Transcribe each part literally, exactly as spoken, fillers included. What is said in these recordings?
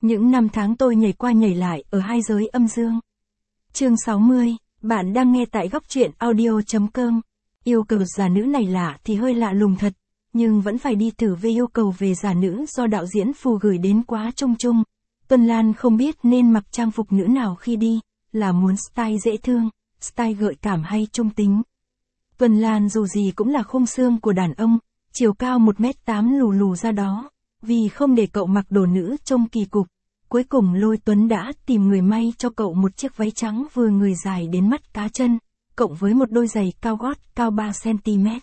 Những năm tháng tôi nhảy qua nhảy lại ở hai giới âm dương. Chương sáu mươi, bạn đang nghe tại góc truyện audio chấm com. Yêu cầu giả nữ này lạ thì hơi lạ lùng thật, nhưng vẫn phải đi thử về yêu cầu về giả nữ do đạo diễn Phù gửi đến quá chung chung. Tuân Lan không biết nên mặc trang phục nữ nào khi đi, là muốn style dễ thương, style gợi cảm hay trung tính. Tuân Lan dù gì cũng là khung xương của đàn ông, chiều cao một mét tám lù lù ra đó, vì không để cậu mặc đồ nữ trông kỳ cục. Cuối cùng Lôi Tuấn đã tìm người may cho cậu một chiếc váy trắng vừa người dài đến mắt cá chân, cộng với một đôi giày cao gót cao ba xăng-ti mét.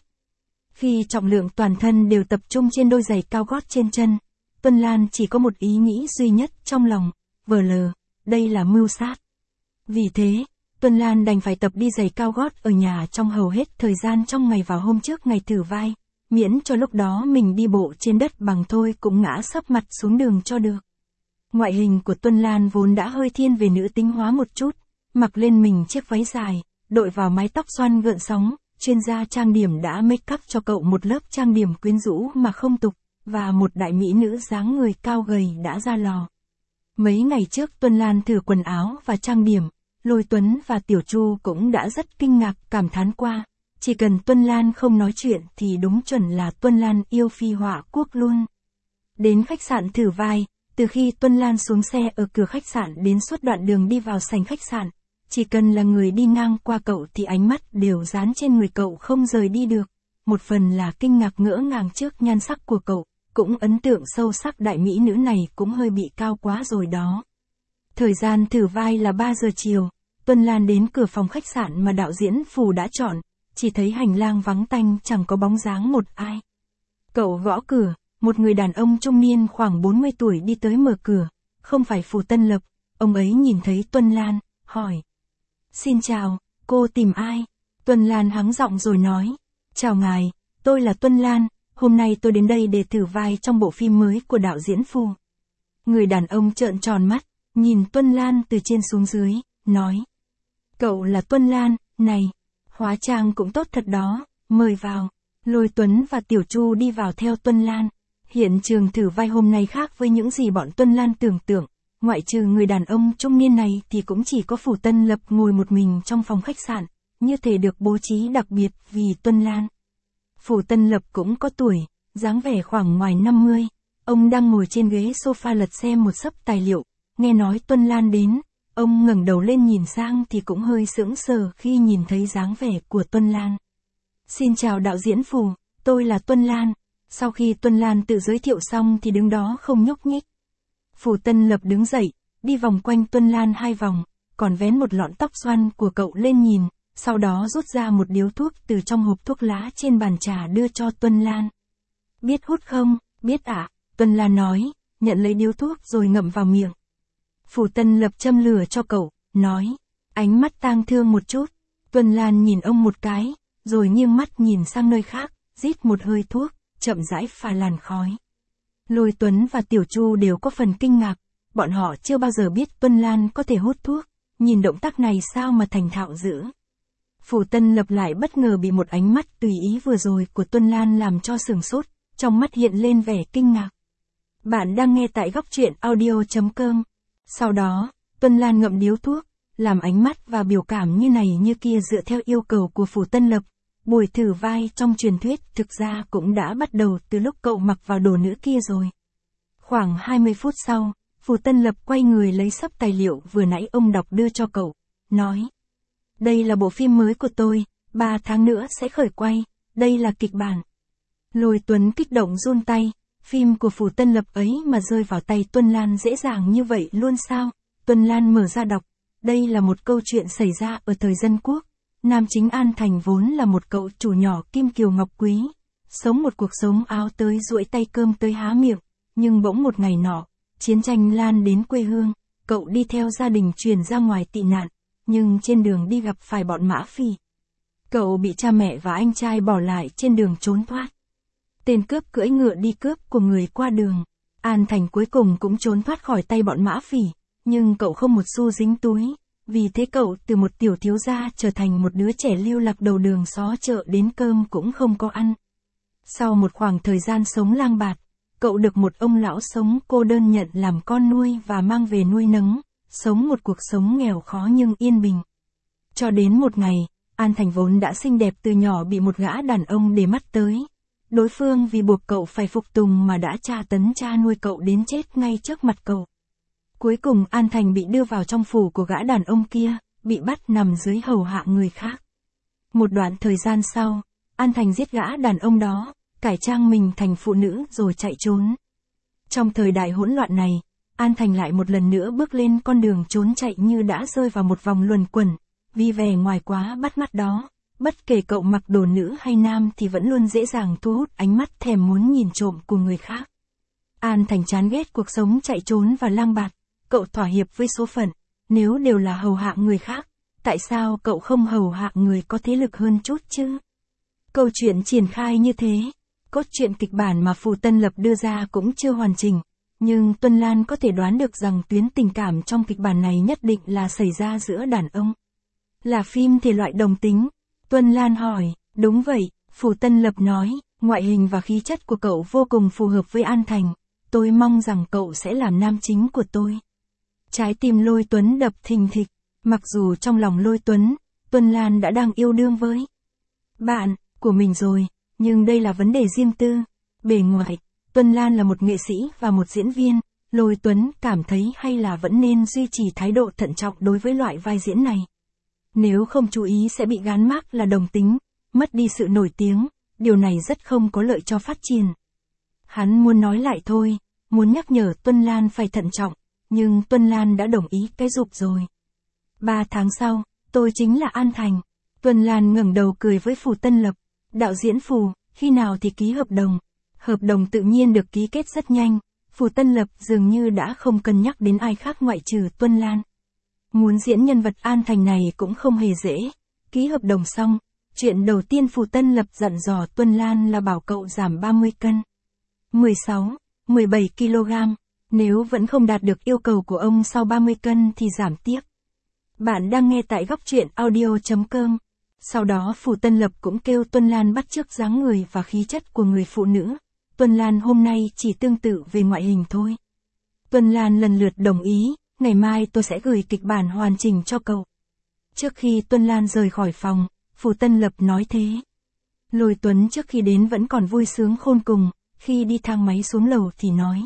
Khi trọng lượng toàn thân đều tập trung trên đôi giày cao gót trên chân, Tuân Lan chỉ có một ý nghĩ duy nhất trong lòng, vờ lờ, đây là mưu sát. Vì thế, Tuân Lan đành phải tập đi giày cao gót ở nhà trong hầu hết thời gian trong ngày vào hôm trước ngày thử vai, miễn cho lúc đó mình đi bộ trên đất bằng thôi cũng ngã sấp mặt xuống đường cho được. Ngoại hình của Tuân Lan vốn đã hơi thiên về nữ tính hóa một chút, mặc lên mình chiếc váy dài, đội vào mái tóc xoăn gợn sóng, chuyên gia trang điểm đã make up cho cậu một lớp trang điểm quyến rũ mà không tục, và một đại mỹ nữ dáng người cao gầy đã ra lò. Mấy ngày trước Tuân Lan thử quần áo và trang điểm, Lôi Tuấn và Tiểu Chu cũng đã rất kinh ngạc cảm thán qua, chỉ cần Tuân Lan không nói chuyện thì đúng chuẩn là Tuân Lan yêu phi họa quốc luôn. Đến khách sạn thử vai, từ khi Tuân Lan xuống xe ở cửa khách sạn đến suốt đoạn đường đi vào sảnh khách sạn, chỉ cần là người đi ngang qua cậu thì ánh mắt đều dán trên người cậu không rời đi được. Một phần là kinh ngạc ngỡ ngàng trước nhan sắc của cậu, cũng ấn tượng sâu sắc đại mỹ nữ này cũng hơi bị cao quá rồi đó. Thời gian thử vai là ba giờ chiều, Tuân Lan đến cửa phòng khách sạn mà đạo diễn Phù đã chọn, chỉ thấy hành lang vắng tanh chẳng có bóng dáng một ai. Cậu gõ cửa, một người đàn ông trung niên khoảng bốn mươi tuổi đi tới mở cửa, không phải Phù Tân Lập, ông ấy nhìn thấy Tuân Lan, hỏi. Xin chào, cô tìm ai? Tuân Lan hắng giọng rồi nói, chào ngài, tôi là Tuân Lan, hôm nay tôi đến đây để thử vai trong bộ phim mới của đạo diễn Phù. Người đàn ông trợn tròn mắt, nhìn Tuân Lan từ trên xuống dưới, nói. Cậu là Tuân Lan, này, hóa trang cũng tốt thật đó, mời vào. Lôi Tuấn và Tiểu Chu đi vào theo Tuân Lan. Hiện trường thử vai hôm nay khác với những gì bọn Tuân Lan tưởng tượng, ngoại trừ người đàn ông trung niên này thì cũng chỉ có Phù Tân Lập ngồi một mình trong phòng khách sạn, như thể được bố trí đặc biệt vì Tuân Lan. Phù Tân Lập cũng có tuổi, dáng vẻ khoảng ngoài năm mươi, ông đang ngồi trên ghế sofa lật xem một xấp tài liệu, nghe nói Tuân Lan đến, ông ngẩng đầu lên nhìn sang thì cũng hơi sững sờ khi nhìn thấy dáng vẻ của Tuân Lan. Xin chào đạo diễn Phù, tôi là Tuân Lan. Sau khi Tuân Lan tự giới thiệu xong thì đứng đó không nhúc nhích. Phù Tân Lập đứng dậy, đi vòng quanh Tuân Lan hai vòng, còn vén một lọn tóc xoăn của cậu lên nhìn, sau đó rút ra một điếu thuốc từ trong hộp thuốc lá trên bàn trà đưa cho Tuân Lan. Biết hút không? Biết ạ, à? Tuân Lan nói, nhận lấy điếu thuốc rồi ngậm vào miệng. Phù Tân Lập châm lửa cho cậu, nói, ánh mắt tang thương một chút. Tuân Lan nhìn ông một cái, rồi nghiêng mắt nhìn sang nơi khác, rít một hơi thuốc, chậm rãi phả làn khói. Lôi Tuấn và Tiểu Chu đều có phần kinh ngạc, bọn họ chưa bao giờ biết Tuân Lan có thể hút thuốc, nhìn động tác này sao mà thành thạo dữ. Phù Tân Lập lại bất ngờ bị một ánh mắt tùy ý vừa rồi của Tuân Lan làm cho sửng sốt, trong mắt hiện lên vẻ kinh ngạc. Bạn đang nghe tại góc truyện audio chấm com. Sau đó, Tuân Lan ngậm điếu thuốc, làm ánh mắt và biểu cảm như này như kia dựa theo yêu cầu của Phù Tân Lập. Buổi thử vai trong truyền thuyết thực ra cũng đã bắt đầu từ lúc cậu mặc vào đồ nữ kia rồi. Khoảng hai mươi phút sau, Phù Tân Lập quay người lấy xấp tài liệu vừa nãy ông đọc đưa cho cậu, nói. Đây là bộ phim mới của tôi, ba tháng nữa sẽ khởi quay, đây là kịch bản. Lôi Tuấn kích động run tay, phim của Phù Tân Lập ấy mà rơi vào tay Tuân Lan dễ dàng như vậy luôn sao? Tuân Lan mở ra đọc, đây là một câu chuyện xảy ra ở thời dân quốc. Nam chính An Thành vốn là một cậu chủ nhỏ kim kiều ngọc quý, sống một cuộc sống áo tới duỗi tay cơm tới há miệng, nhưng bỗng một ngày nọ, chiến tranh lan đến quê hương, cậu đi theo gia đình chuyển ra ngoài tị nạn, nhưng trên đường đi gặp phải bọn Mã Phỉ. Cậu bị cha mẹ và anh trai bỏ lại trên đường trốn thoát. Tên cướp cưỡi ngựa đi cướp của người qua đường, An Thành cuối cùng cũng trốn thoát khỏi tay bọn Mã Phỉ, nhưng cậu không một xu dính túi. Vì thế cậu từ một tiểu thiếu gia trở thành một đứa trẻ lưu lạc đầu đường xó chợ đến cơm cũng không có ăn. Sau một khoảng thời gian sống lang bạt, cậu được một ông lão sống cô đơn nhận làm con nuôi và mang về nuôi nấng, sống một cuộc sống nghèo khó nhưng yên bình. Cho đến một ngày, An Thành vốn đã xinh đẹp từ nhỏ bị một gã đàn ông để mắt tới. Đối phương vì buộc cậu phải phục tùng mà đã tra tấn cha nuôi cậu đến chết ngay trước mặt cậu. Cuối cùng An Thành bị đưa vào trong phủ của gã đàn ông kia, bị bắt nằm dưới hầu hạ người khác. Một đoạn thời gian sau, An Thành giết gã đàn ông đó, cải trang mình thành phụ nữ rồi chạy trốn. Trong thời đại hỗn loạn này, An Thành lại một lần nữa bước lên con đường trốn chạy như đã rơi vào một vòng luẩn quẩn, vì vẻ ngoài quá bắt mắt đó. Bất kể cậu mặc đồ nữ hay nam thì vẫn luôn dễ dàng thu hút ánh mắt thèm muốn nhìn trộm của người khác. An Thành chán ghét cuộc sống chạy trốn và lang bạt, cậu thỏa hiệp với số phận, nếu đều là hầu hạ người khác, tại sao cậu không hầu hạ người có thế lực hơn chút chứ? Câu chuyện triển khai như thế, cốt truyện kịch bản mà Phù Tân Lập đưa ra cũng chưa hoàn chỉnh, nhưng Tuân Lan có thể đoán được rằng tuyến tình cảm trong kịch bản này nhất định là xảy ra giữa đàn ông. Là phim thể loại đồng tính. Tuân Lan hỏi, đúng vậy, Phù Tân Lập nói, ngoại hình và khí chất của cậu vô cùng phù hợp với An Thành, tôi mong rằng cậu sẽ làm nam chính của tôi. Trái tim Lôi Tuấn đập thình thịch, mặc dù trong lòng Lôi Tuấn, Tuân Lan đã đang yêu đương với bạn của mình rồi, nhưng đây là vấn đề riêng tư. Bề ngoài, Tuân Lan là một nghệ sĩ và một diễn viên, Lôi Tuấn cảm thấy hay là vẫn nên duy trì thái độ thận trọng đối với loại vai diễn này. Nếu không chú ý sẽ bị gán mác là đồng tính, mất đi sự nổi tiếng, điều này rất không có lợi cho phát triển. Hắn muốn nói lại thôi, muốn nhắc nhở Tuân Lan phải thận trọng, nhưng Tuân Lan đã đồng ý cái dục rồi. Ba tháng sau, tôi chính là An Thành. Tuân Lan ngẩng đầu cười với Phù Tân Lập, đạo diễn Phù, khi nào thì ký hợp đồng? Hợp đồng tự nhiên được ký kết rất nhanh, Phù Tân Lập dường như đã không cân nhắc đến ai khác ngoại trừ Tuân Lan. Muốn diễn nhân vật An Thành này cũng không hề dễ. Ký hợp đồng xong, chuyện đầu tiên Phù Tân Lập dặn dò Tuân Lan là bảo cậu giảm ba mươi cân. mười sáu, mười bảy ki lô gam, nếu vẫn không đạt được yêu cầu của ông sau ba mươi cân thì giảm tiếp. Bạn đang nghe tại góc truyện audio chấm com. Sau đó Phù Tân Lập cũng kêu Tuân Lan bắt chước dáng người và khí chất của người phụ nữ. Tuân Lan hôm nay chỉ tương tự về ngoại hình thôi. Tuân Lan lần lượt đồng ý, ngày mai tôi sẽ gửi kịch bản hoàn chỉnh cho cậu. Trước khi Tuân Lan rời khỏi phòng, Phù Tân Lập nói thế. Lôi Tuấn trước khi đến vẫn còn vui sướng khôn cùng, khi đi thang máy xuống lầu thì nói.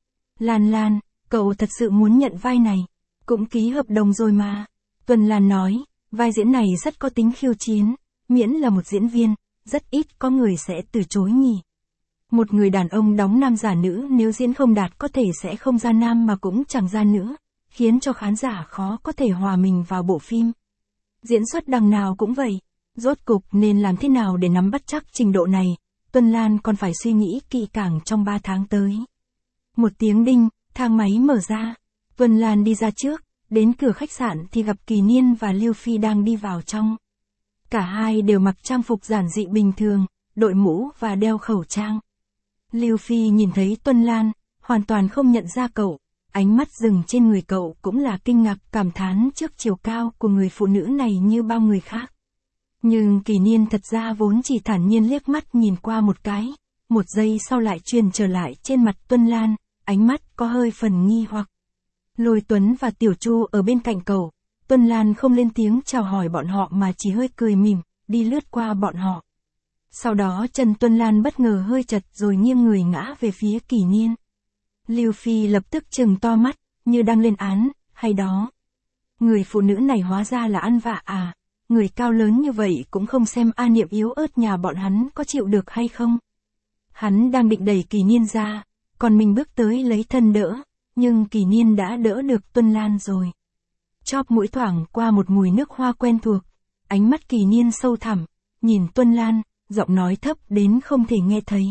Lan Lan, cậu thật sự muốn nhận vai này, cũng ký hợp đồng rồi mà. Tuân Lan nói, vai diễn này rất có tính khiêu chiến, miễn là một diễn viên, rất ít có người sẽ từ chối nhỉ. Một người đàn ông đóng nam giả nữ nếu diễn không đạt có thể sẽ không ra nam mà cũng chẳng ra nữ, khiến cho khán giả khó có thể hòa mình vào bộ phim. Diễn xuất đằng nào cũng vậy, rốt cục nên làm thế nào để nắm bắt chắc trình độ này, Tuân Lan còn phải suy nghĩ kỹ càng trong ba tháng tới. Một tiếng đinh, thang máy mở ra, Tuân Lan đi ra trước, đến cửa khách sạn thì gặp Kỳ Niên và Lưu Phi đang đi vào trong. Cả hai đều mặc trang phục giản dị bình thường, đội mũ và đeo khẩu trang. Lưu Phi nhìn thấy Tuân Lan, hoàn toàn không nhận ra cậu, ánh mắt dừng trên người cậu cũng là kinh ngạc cảm thán trước chiều cao của người phụ nữ này như bao người khác. Nhưng Kỳ Niên thật ra vốn chỉ thản nhiên liếc mắt nhìn qua một cái, một giây sau lại truyền trở lại trên mặt Tuân Lan, ánh mắt có hơi phần nghi hoặc. Lôi Tuấn và Tiểu Chu ở bên cạnh cậu, Tuân Lan không lên tiếng chào hỏi bọn họ mà chỉ hơi cười mỉm, đi lướt qua bọn họ. Sau đó chân Tuân Lan bất ngờ hơi chật rồi nghiêng người ngã về phía Kỳ Niên. Lưu Phi lập tức trừng to mắt, như đang lên án, hay đó. Người phụ nữ này hóa ra là ăn vạ à, người cao lớn như vậy cũng không xem A Niệm yếu ớt nhà bọn hắn có chịu được hay không. Hắn đang định đẩy Kỳ Niên ra, còn mình bước tới lấy thân đỡ, nhưng Kỳ Niên đã đỡ được Tuân Lan rồi. Chóp mũi thoảng qua một mùi nước hoa quen thuộc, ánh mắt Kỳ Niên sâu thẳm, nhìn Tuân Lan, giọng nói thấp đến không thể nghe thấy.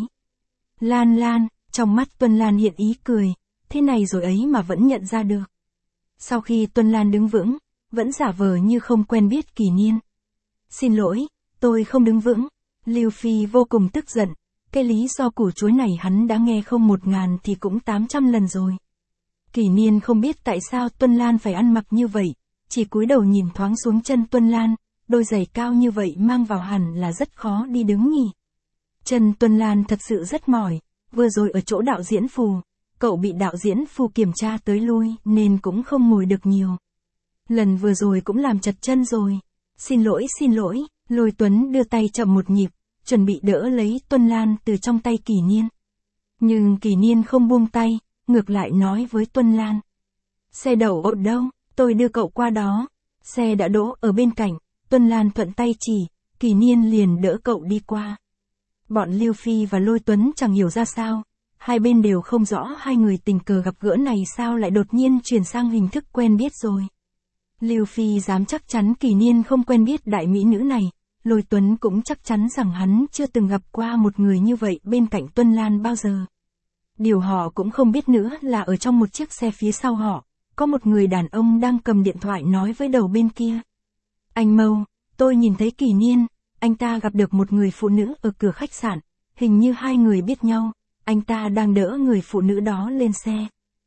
Lan Lan, trong mắt Tuân Lan hiện ý cười, thế này rồi ấy mà vẫn nhận ra được. Sau khi Tuân Lan đứng vững, vẫn giả vờ như không quen biết Kỳ Niên. Xin lỗi, tôi không đứng vững. Lưu Phi vô cùng tức giận, cái lý do củ chuối này hắn đã nghe không một ngàn thì cũng tám trăm lần rồi. Kỳ Niên không biết tại sao Tuân Lan phải ăn mặc như vậy, chỉ cúi đầu nhìn thoáng xuống chân Tuân Lan, đôi giày cao như vậy mang vào hẳn là rất khó đi đứng nhỉ. Chân Tuân Lan thật sự rất mỏi, vừa rồi ở chỗ đạo diễn Phù, cậu bị đạo diễn Phù kiểm tra tới lui nên cũng không ngồi được nhiều. Lần vừa rồi cũng làm chật chân rồi. Xin lỗi xin lỗi, Lôi Tuấn đưa tay chậm một nhịp, chuẩn bị đỡ lấy Tuân Lan từ trong tay Kỷ Niên. Nhưng Kỷ Niên không buông tay, ngược lại nói với Tuân Lan. Xe đậu ở đâu, tôi đưa cậu qua đó. Xe đã đỗ ở bên cạnh, Tuân Lan thuận tay chỉ, Kỷ Niên liền đỡ cậu đi qua. Bọn Lưu Phi và Lôi Tuấn chẳng hiểu ra sao, hai bên đều không rõ hai người tình cờ gặp gỡ này sao lại đột nhiên chuyển sang hình thức quen biết rồi. Lưu Phi dám chắc chắn Kỷ Niên không quen biết đại mỹ nữ này, Lôi Tuấn cũng chắc chắn rằng hắn chưa từng gặp qua một người như vậy bên cạnh Tuân Lan bao giờ. Điều họ cũng không biết nữa là ở trong một chiếc xe phía sau họ, có một người đàn ông đang cầm điện thoại nói với đầu bên kia. Anh Mâu, tôi nhìn thấy Kỷ Niên, anh ta gặp được một người phụ nữ ở cửa khách sạn, hình như hai người biết nhau, anh ta đang đỡ người phụ nữ đó lên xe.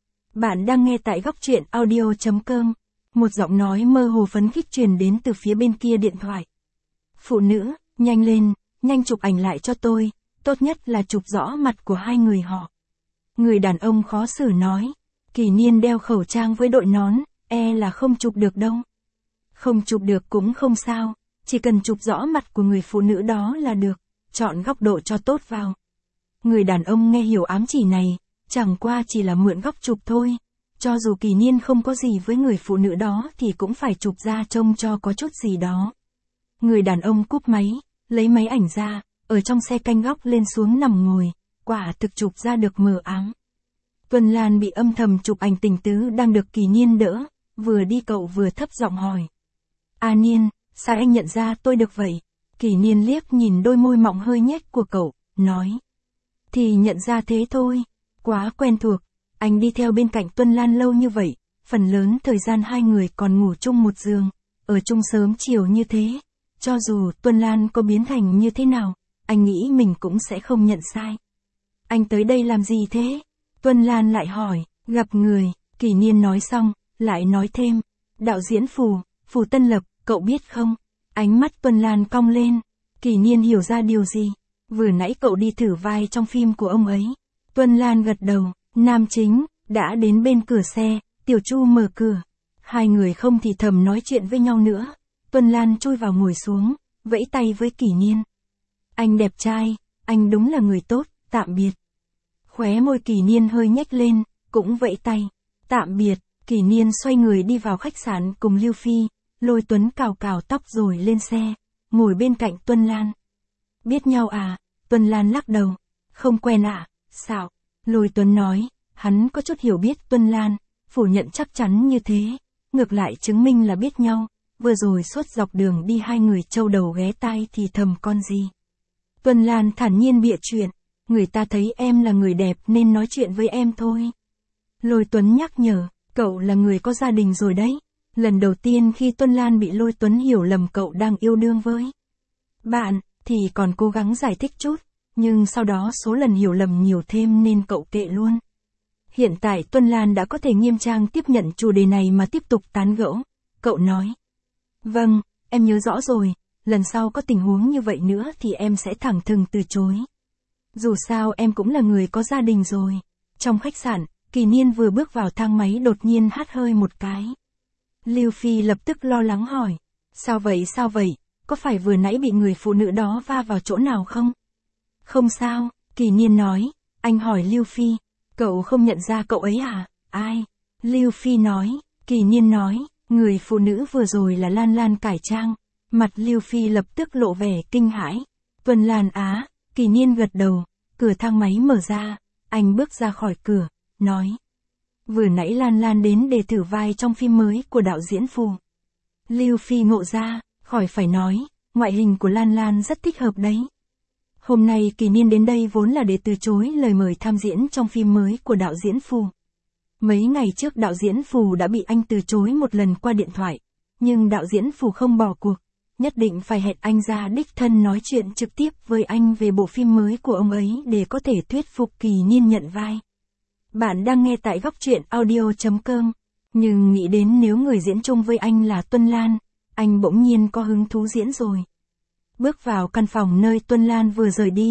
Bạn đang nghe tại góc truyện audio chấm com, một giọng nói mơ hồ phấn khích truyền đến từ phía bên kia điện thoại. Phụ nữ, nhanh lên, nhanh chụp ảnh lại cho tôi, tốt nhất là chụp rõ mặt của hai người họ. Người đàn ông khó xử nói, Kỷ Niên đeo khẩu trang với đội nón, e là không chụp được đâu. Không chụp được cũng không sao, chỉ cần chụp rõ mặt của người phụ nữ đó là được, chọn góc độ cho tốt vào. Người đàn ông nghe hiểu ám chỉ này, chẳng qua chỉ là mượn góc chụp thôi. Cho dù Kỷ Niên không có gì với người phụ nữ đó thì cũng phải chụp ra trông cho có chút gì đó. Người đàn ông cúp máy, lấy máy ảnh ra, ở trong xe canh góc lên xuống nằm ngồi, quả thực chụp ra được mờ ám. Tuân Lan bị âm thầm chụp ảnh tình tứ đang được Kỷ Niên đỡ, vừa đi cậu vừa thấp giọng hỏi. A Niên, sao anh nhận ra tôi được vậy? Kỷ Niên liếc nhìn đôi môi mọng hơi nhếch của cậu, nói. Thì nhận ra thế thôi, quá quen thuộc, anh đi theo bên cạnh Tuân Lan lâu như vậy, phần lớn thời gian hai người còn ngủ chung một giường, ở chung sớm chiều như thế. Cho dù Tuân Lan có biến thành như thế nào, anh nghĩ mình cũng sẽ không nhận sai. Anh tới đây làm gì thế? Tuân Lan lại hỏi, gặp người, Kỷ Niên nói xong, lại nói thêm, đạo diễn Phù, Phù Tân Lập, cậu biết không? Ánh mắt Tuân Lan cong lên, Kỷ Niên hiểu ra điều gì, vừa nãy cậu đi thử vai trong phim của ông ấy. Tuân Lan gật đầu, nam chính, đã đến bên cửa xe, Tiểu Chu mở cửa, hai người không thì thầm nói chuyện với nhau nữa. Tuân Lan chui vào ngồi xuống, vẫy tay với Kỷ Niên. Anh đẹp trai, anh đúng là người tốt, tạm biệt. Khóe môi Kỷ Niên hơi nhếch lên, cũng vẫy tay. Tạm biệt, Kỷ Niên xoay người đi vào khách sạn cùng Lưu Phi, Lôi Tuấn cào cào tóc rồi lên xe, ngồi bên cạnh Tuân Lan. Biết nhau à? Tuân Lan lắc đầu. Không quen à? Sao? Lôi Tuấn nói, hắn có chút hiểu biết Tuân Lan, phủ nhận chắc chắn như thế, ngược lại chứng minh là biết nhau. Vừa rồi suốt dọc đường đi hai người trâu đầu ghé tai thì thầm con gì. Tuân Lan thản nhiên bịa chuyện, người ta thấy em là người đẹp nên nói chuyện với em thôi. Lôi Tuấn nhắc nhở, cậu là người có gia đình rồi đấy. Lần đầu tiên khi Tuân Lan bị Lôi Tuấn hiểu lầm cậu đang yêu đương với bạn, thì còn cố gắng giải thích chút, nhưng sau đó số lần hiểu lầm nhiều thêm nên cậu kệ luôn. Hiện tại Tuân Lan đã có thể nghiêm trang tiếp nhận chủ đề này mà tiếp tục tán gẫu. Cậu nói. Vâng, em nhớ rõ rồi, lần sau có tình huống như vậy nữa thì em sẽ thẳng thừng từ chối. Dù sao em cũng là người có gia đình rồi. Trong khách sạn, Kỷ Niên vừa bước vào thang máy đột nhiên hắt hơi một cái. Lưu Phi lập tức lo lắng hỏi. Sao vậy sao vậy, có phải vừa nãy bị người phụ nữ đó va vào chỗ nào không? Không sao, Kỷ Niên nói. Anh hỏi Lưu Phi, cậu không nhận ra cậu ấy à? Ai? Lưu Phi nói. Kỷ Niên nói. Người phụ nữ vừa rồi là Lan Lan cải trang. Mặt Lưu Phi lập tức lộ vẻ kinh hãi. Tuân Lan á, Kỷ Niên gật đầu, cửa thang máy mở ra, anh bước ra khỏi cửa, nói. Vừa nãy Lan Lan đến để thử vai trong phim mới của đạo diễn Phù. Lưu Phi ngộ ra, khỏi phải nói, ngoại hình của Lan Lan rất thích hợp đấy. Hôm nay Kỷ Niên đến đây vốn là để từ chối lời mời tham diễn trong phim mới của đạo diễn Phù. Mấy ngày trước đạo diễn Phù đã bị anh từ chối một lần qua điện thoại, nhưng đạo diễn Phù không bỏ cuộc, nhất định phải hẹn anh ra đích thân nói chuyện trực tiếp với anh về bộ phim mới của ông ấy để có thể thuyết phục Kỷ Niên nhận vai. Bạn đang nghe tại góc truyện audio chấm com, nhưng nghĩ đến nếu người diễn chung với anh là Tuân Lan, anh bỗng nhiên có hứng thú diễn rồi. Bước vào căn phòng nơi Tuân Lan vừa rời đi,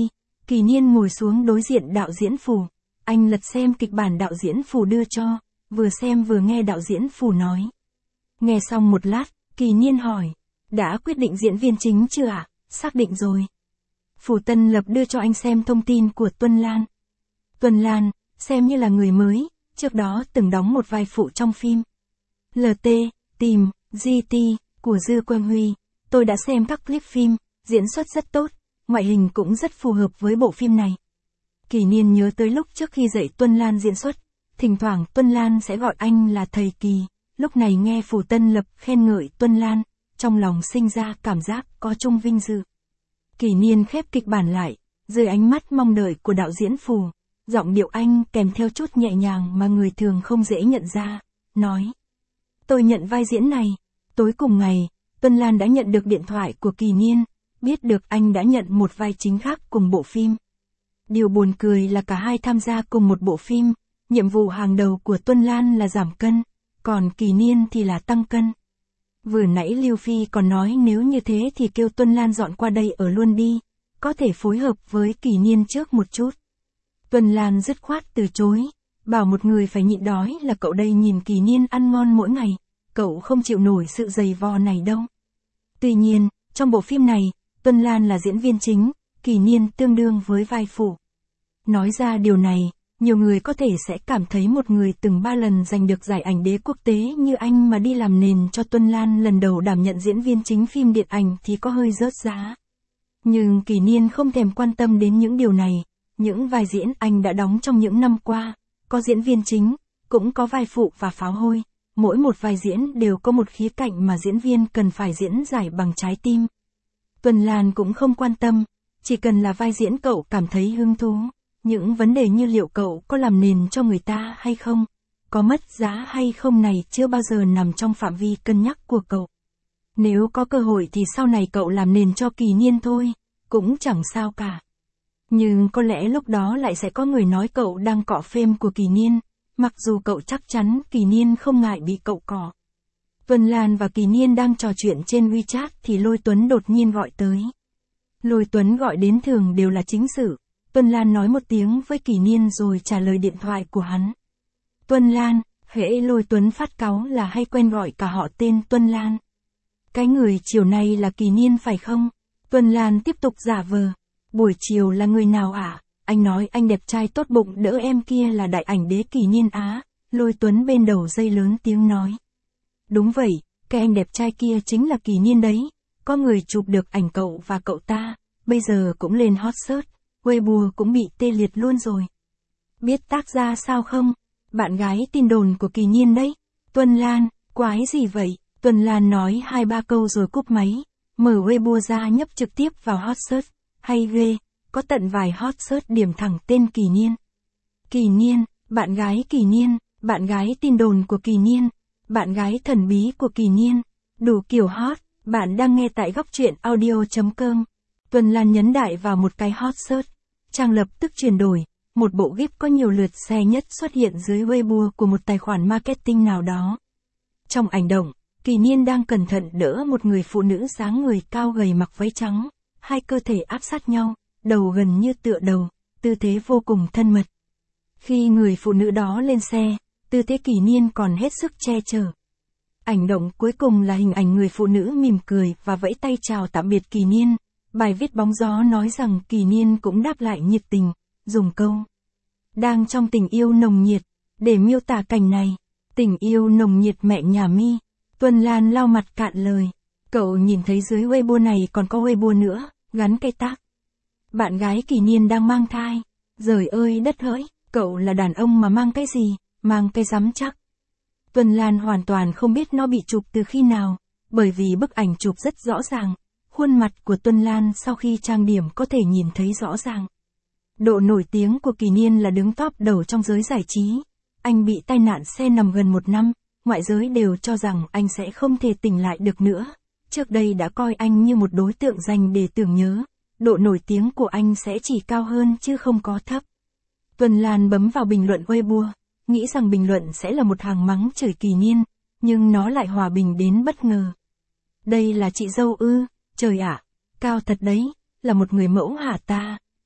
Kỳ Niên ngồi xuống đối diện đạo diễn Phù. Anh lật xem kịch bản đạo diễn Phù đưa cho, vừa xem vừa nghe đạo diễn Phù nói. Nghe xong một lát, Kỳ Niên hỏi, đã quyết định diễn viên chính chưa ạ? À? Xác định rồi. Phù Tân Lập đưa cho anh xem thông tin của Tuân Lan. Tuân Lan, xem như là người mới, trước đó từng đóng một vai phụ trong phim lờ tê, Tìm, giê tê, của Dư Quang Huy. Tôi đã xem các clip phim, diễn xuất rất tốt, ngoại hình cũng rất phù hợp với bộ phim này. Kỳ Niên nhớ tới lúc trước khi dạy Tuân Lan diễn xuất, thỉnh thoảng Tuân Lan sẽ gọi anh là thầy Kỳ, lúc này nghe Phù Tân Lập khen ngợi Tuân Lan, trong lòng sinh ra cảm giác có chung vinh dự. Kỳ Niên khép kịch bản lại, dưới ánh mắt mong đợi của đạo diễn Phù, giọng điệu anh kèm theo chút nhẹ nhàng mà người thường không dễ nhận ra, nói. Tôi nhận vai diễn này. Tối cùng ngày, Tuân Lan đã nhận được điện thoại của Kỳ Niên, biết được anh đã nhận một vai chính khác cùng bộ phim. Điều buồn cười là cả hai tham gia cùng một bộ phim, nhiệm vụ hàng đầu của Tuân Lan là giảm cân, còn Kỳ Niên thì là tăng cân. Vừa nãy Lưu Phi còn nói nếu như thế thì kêu Tuân Lan dọn qua đây ở luôn đi, có thể phối hợp với Kỳ Niên trước một chút. Tuân Lan dứt khoát từ chối, bảo một người phải nhịn đói là cậu đây nhìn Kỳ Niên ăn ngon mỗi ngày, cậu không chịu nổi sự dày vò này đâu. Tuy nhiên, trong bộ phim này, Tuân Lan là diễn viên chính, Kỳ Niên tương đương với vai phụ. Nói ra điều này, nhiều người có thể sẽ cảm thấy một người từng ba lần giành được giải ảnh đế quốc tế như anh mà đi làm nền cho Tuân Lan lần đầu đảm nhận diễn viên chính phim điện ảnh thì có hơi rớt giá. Nhưng Kỳ Niên không thèm quan tâm đến những điều này, những vai diễn anh đã đóng trong những năm qua, có diễn viên chính, cũng có vai phụ và pháo hôi, mỗi một vai diễn đều có một khía cạnh mà diễn viên cần phải diễn giải bằng trái tim. Tuân Lan cũng không quan tâm, chỉ cần là vai diễn cậu cảm thấy hứng thú, những vấn đề như liệu cậu có làm nền cho người ta hay không, có mất giá hay không này chưa bao giờ nằm trong phạm vi cân nhắc của cậu. Nếu có cơ hội thì sau này cậu làm nền cho Kỳ Niên thôi, cũng chẳng sao cả. Nhưng có lẽ lúc đó lại sẽ có người nói cậu đang cọ phêm của Kỳ Niên, mặc dù cậu chắc chắn Kỳ Niên không ngại bị cậu cọ. Tuân Lan và Kỳ Niên đang trò chuyện trên WeChat thì Lôi Tuấn đột nhiên gọi tới. Lôi Tuấn gọi đến thường đều là chính sự, Tuân Lan nói một tiếng với Kỳ Niên rồi trả lời điện thoại của hắn. Tuân Lan, hễ Lôi Tuấn phát cáu là hay quen gọi cả họ tên Tuân Lan. Cái người chiều nay là Kỳ Niên phải không? Tuân Lan tiếp tục giả vờ. Buổi chiều là người nào ạ? À? Anh nói anh đẹp trai tốt bụng đỡ em kia là đại ảnh đế Kỳ Niên á. Lôi Tuấn bên đầu dây lớn tiếng nói. Đúng vậy, cái anh đẹp trai kia chính là Kỳ Niên đấy. Có người chụp được ảnh cậu và cậu ta, bây giờ cũng lên hot search, Weibo cũng bị tê liệt luôn rồi. Biết tác ra sao không? Bạn gái tin đồn của Kỳ Niên đấy. Tuân Lan, quái gì vậy? Tuân Lan nói hai ba câu rồi cúp máy, mở Weibo ra nhấp trực tiếp vào hot search. Hay ghê, có tận vài hot search điểm thẳng tên Kỳ Niên. Kỳ Niên, bạn gái Kỳ Niên, bạn gái tin đồn của Kỳ Niên, bạn gái thần bí của Kỳ Niên, đủ kiểu hot. Bạn đang nghe tại góc truyện audio chấm com. Tuân Lan nhấn đại vào một cái hot search, trang lập tức chuyển đổi, một bộ gif có nhiều lượt share nhất xuất hiện dưới Weibo của một tài khoản marketing nào đó. Trong ảnh động, Kỳ Niên đang cẩn thận đỡ một người phụ nữ dáng người cao gầy mặc váy trắng, hai cơ thể áp sát nhau, đầu gần như tựa đầu, tư thế vô cùng thân mật. Khi người phụ nữ đó lên xe, tư thế Kỳ Niên còn hết sức che chở. Ảnh động cuối cùng là hình ảnh người phụ nữ mỉm cười và vẫy tay chào tạm biệt Kỳ Niên. Bài viết bóng gió nói rằng Kỳ Niên cũng đáp lại nhiệt tình, dùng câu đang trong tình yêu nồng nhiệt, để miêu tả cảnh này. Tình yêu nồng nhiệt mẹ nhà mi. Tuân Lan lau mặt cạn lời. Cậu nhìn thấy dưới Weibo này còn có Weibo nữa, gắn cây tag. Bạn gái Kỳ Niên đang mang thai. Giời ơi đất hỡi, cậu là đàn ông mà mang cái gì, mang cái rắm chắc. Tuân Lan hoàn toàn không biết nó bị chụp từ khi nào, bởi vì bức ảnh chụp rất rõ ràng. Khuôn mặt của Tuân Lan sau khi trang điểm có thể nhìn thấy rõ ràng. Độ nổi tiếng của Kỳ Niên là đứng top đầu trong giới giải trí. Anh bị tai nạn xe nằm gần một năm, ngoại giới đều cho rằng anh sẽ không thể tỉnh lại được nữa. Trước đây đã coi anh như một đối tượng dành để tưởng nhớ. Độ nổi tiếng của anh sẽ chỉ cao hơn chứ không có thấp. Tuân Lan bấm vào bình luận Weibo, nghĩ rằng bình luận sẽ là một hàng mắng chửi Kỳ Niên, nhưng nó lại hòa bình đến bất ngờ. Đây là chị dâu ư, trời ạ, cao thật đấy, là một người mẫu hả ta,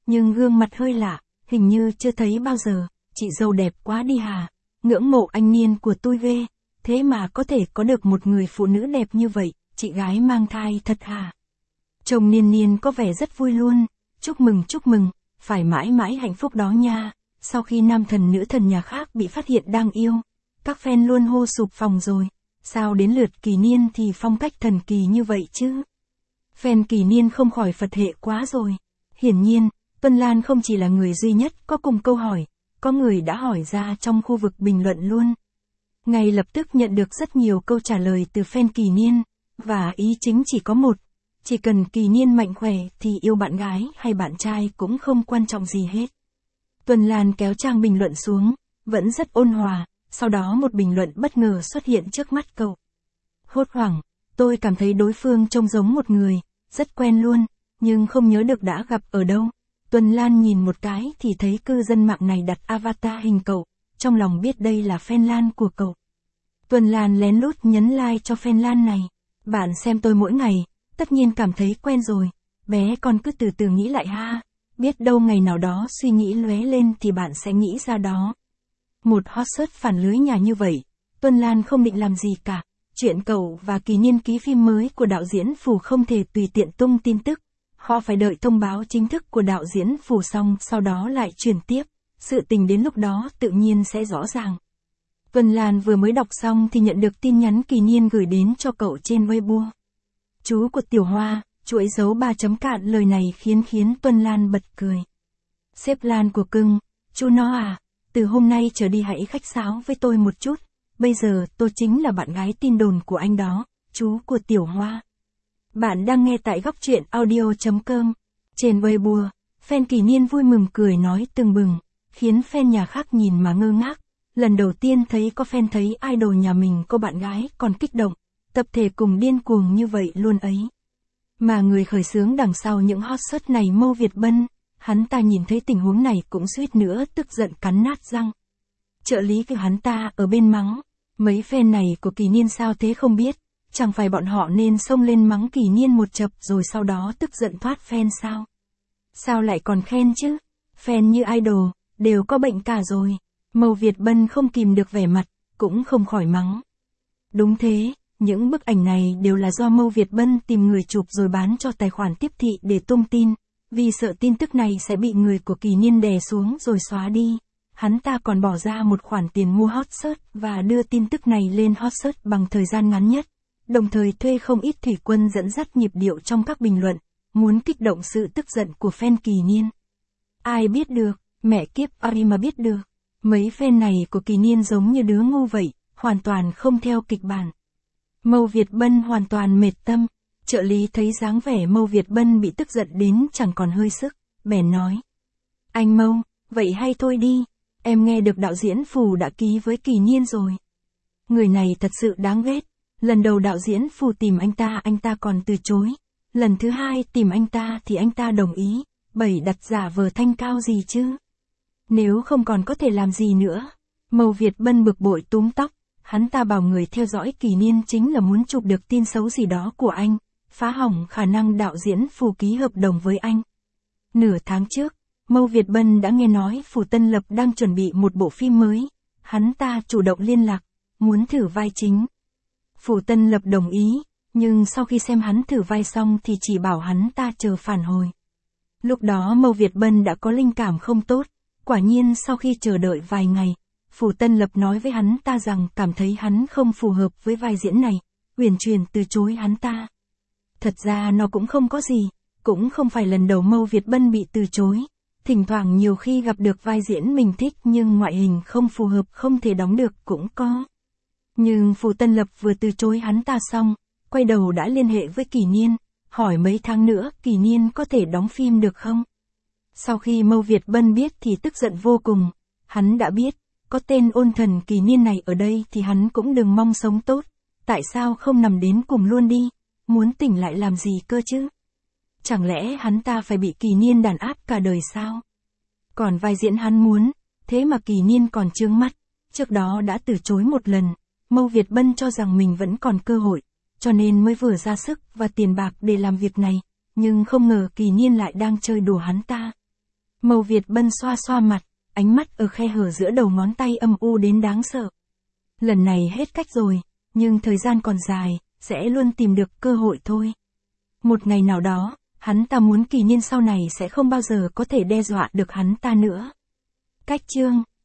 nhưng gương mặt hơi lạ, hình như chưa thấy bao giờ, chị dâu đẹp quá đi hà, ngưỡng mộ anh Niên của tôi ghê, thế mà có thể có được một người phụ nữ đẹp như vậy, chị gái mang thai thật hà. Chồng Niên Niên có vẻ rất vui luôn, chúc mừng chúc mừng, phải mãi mãi hạnh phúc đó nha, sau khi nam thần nữ thần nhà khác bị phát hiện đang yêu, các fan luôn hô sụp phòng rồi, sao đến lượt Kỳ Niên thì phong cách thần kỳ như vậy chứ? Fan Kỳ Niên không khỏi Phật hệ quá rồi. Hiển nhiên, Tuân Lan không chỉ là người duy nhất có cùng câu hỏi, có người đã hỏi ra trong khu vực bình luận luôn. Ngay lập tức nhận được rất nhiều câu trả lời từ fan Kỳ Niên, và ý chính chỉ có một, chỉ cần Kỳ Niên mạnh khỏe thì yêu bạn gái hay bạn trai cũng không quan trọng gì hết. Tuân Lan kéo trang bình luận xuống, vẫn rất ôn hòa, sau đó một bình luận bất ngờ xuất hiện trước mắt cậu. Hốt hoảng, tôi cảm thấy đối phương trông giống một người, rất quen luôn, nhưng không nhớ được đã gặp ở đâu. Tuân Lan nhìn một cái thì thấy cư dân mạng này đặt avatar hình cậu, trong lòng biết đây là fan Lan của cậu. Tuân Lan lén lút nhấn like cho fan Lan này. Bạn xem tôi mỗi ngày, tất nhiên cảm thấy quen rồi, bé con cứ từ từ nghĩ lại ha, biết đâu ngày nào đó suy nghĩ lóe lên thì bạn sẽ nghĩ ra đó. Một hot search phản lưới nhà như vậy, Tuân Lan không định làm gì cả. Chuyện cậu và Kỳ Niên ký phim mới của đạo diễn Phù không thể tùy tiện tung tin tức. Họ phải đợi thông báo chính thức của đạo diễn Phù xong sau đó lại truyền tiếp. Sự tình đến lúc đó tự nhiên sẽ rõ ràng. Tuân Lan vừa mới đọc xong thì nhận được tin nhắn Kỳ Niên gửi đến cho cậu trên Weibo. Chú của Tiểu Hoa, chuỗi dấu ba chấm cạn lời này khiến khiến Tuân Lan bật cười. Sếp Lan của cưng, chú nó à, từ hôm nay trở đi hãy khách sáo với tôi một chút. Bây giờ tôi chính là bạn gái tin đồn của anh đó, chú của Tiểu Hoa. Bạn đang nghe tại góc truyện audio chấm com. Trên Weibo, fan Kỳ Niên vui mừng cười nói tưng bừng, khiến fan nhà khác nhìn mà ngơ ngác. Lần đầu tiên thấy có fan thấy idol nhà mình có bạn gái còn kích động, tập thể cùng điên cuồng như vậy luôn ấy. Mà người khởi xướng đằng sau những hot search này Mâu Việt Bân, hắn ta nhìn thấy tình huống này cũng suýt nữa tức giận cắn nát răng. Trợ lý của hắn ta ở bên mắng, mấy fan này của Kỳ Niên sao thế không biết, chẳng phải bọn họ nên xông lên mắng Kỳ Niên một chập rồi sau đó tức giận thoát fan sao? Sao lại còn khen chứ? Fan như idol, đều có bệnh cả rồi. Mâu Việt Bân không kìm được vẻ mặt, cũng không khỏi mắng. Đúng thế, những bức ảnh này đều là do Mâu Việt Bân tìm người chụp rồi bán cho tài khoản tiếp thị để tung tin, vì sợ tin tức này sẽ bị người của Kỳ Niên đè xuống rồi xóa đi. Hắn ta còn bỏ ra một khoản tiền mua hot search và đưa tin tức này lên hot search bằng thời gian ngắn nhất, đồng thời thuê không ít thủy quân dẫn dắt nhịp điệu trong các bình luận, muốn kích động sự tức giận của fan Kỳ Niên. Ai biết được, mẹ kiếp ai mà biết được, mấy fan này của Kỳ Niên giống như đứa ngu vậy, hoàn toàn không theo kịch bản. Mâu Việt Bân hoàn toàn mệt tâm, trợ lý thấy dáng vẻ Mâu Việt Bân bị tức giận đến chẳng còn hơi sức, bèn nói. Anh Mâu, vậy hay thôi đi. Em nghe được đạo diễn Phù đã ký với Kỳ Niên rồi. Người này thật sự đáng ghét. Lần đầu đạo diễn Phù tìm anh ta anh ta còn từ chối. Lần thứ hai tìm anh ta thì anh ta đồng ý. Bảy đặt giả vờ thanh cao gì chứ? Nếu không còn có thể làm gì nữa. Mâu Việt Bân bực bội túm tóc. Hắn ta bảo người theo dõi Kỳ Niên chính là muốn chụp được tin xấu gì đó của anh. Phá hỏng khả năng đạo diễn Phù ký hợp đồng với anh. Nửa tháng trước, Mâu Việt Bân đã nghe nói Phù Tân Lập đang chuẩn bị một bộ phim mới. Hắn ta chủ động liên lạc, muốn thử vai chính. Phù Tân Lập đồng ý, nhưng sau khi xem hắn thử vai xong thì chỉ bảo hắn ta chờ phản hồi. Lúc đó Mâu Việt Bân đã có linh cảm không tốt, quả nhiên sau khi chờ đợi vài ngày, Phù Tân Lập nói với hắn ta rằng cảm thấy hắn không phù hợp với vai diễn này, uyển chuyển từ chối hắn ta. Thật ra nó cũng không có gì, cũng không phải lần đầu Mâu Việt Bân bị từ chối. Thỉnh thoảng nhiều khi gặp được vai diễn mình thích nhưng ngoại hình không phù hợp không thể đóng được cũng có. Nhưng Phù Tân Lập vừa từ chối hắn ta xong, quay đầu đã liên hệ với Kỳ Niên, hỏi mấy tháng nữa Kỳ Niên có thể đóng phim được không? Sau khi Mâu Việt Bân biết thì tức giận vô cùng, hắn đã biết, có tên ôn thần Kỳ Niên này ở đây thì hắn cũng đừng mong sống tốt, tại sao không nằm đến cùng luôn đi, muốn tỉnh lại làm gì cơ chứ? Chẳng lẽ hắn ta phải bị Kỳ Niên đàn áp cả đời sao? Còn vai diễn hắn muốn, thế mà Kỳ Niên còn trướng mắt, trước đó đã từ chối một lần, Mâu Việt Bân cho rằng mình vẫn còn cơ hội, cho nên mới vừa ra sức và tiền bạc để làm việc này, nhưng không ngờ Kỳ Niên lại đang chơi đùa hắn ta. Mầu Việt Bân xoa xoa mặt, ánh mắt ở khe hở giữa đầu ngón tay âm u đến đáng sợ. Lần này hết cách rồi, nhưng thời gian còn dài, sẽ luôn tìm được cơ hội thôi. Một ngày nào đó, hắn ta muốn Kỳ Nhiên sau này sẽ không bao giờ có thể đe dọa được hắn ta nữa. Cách chương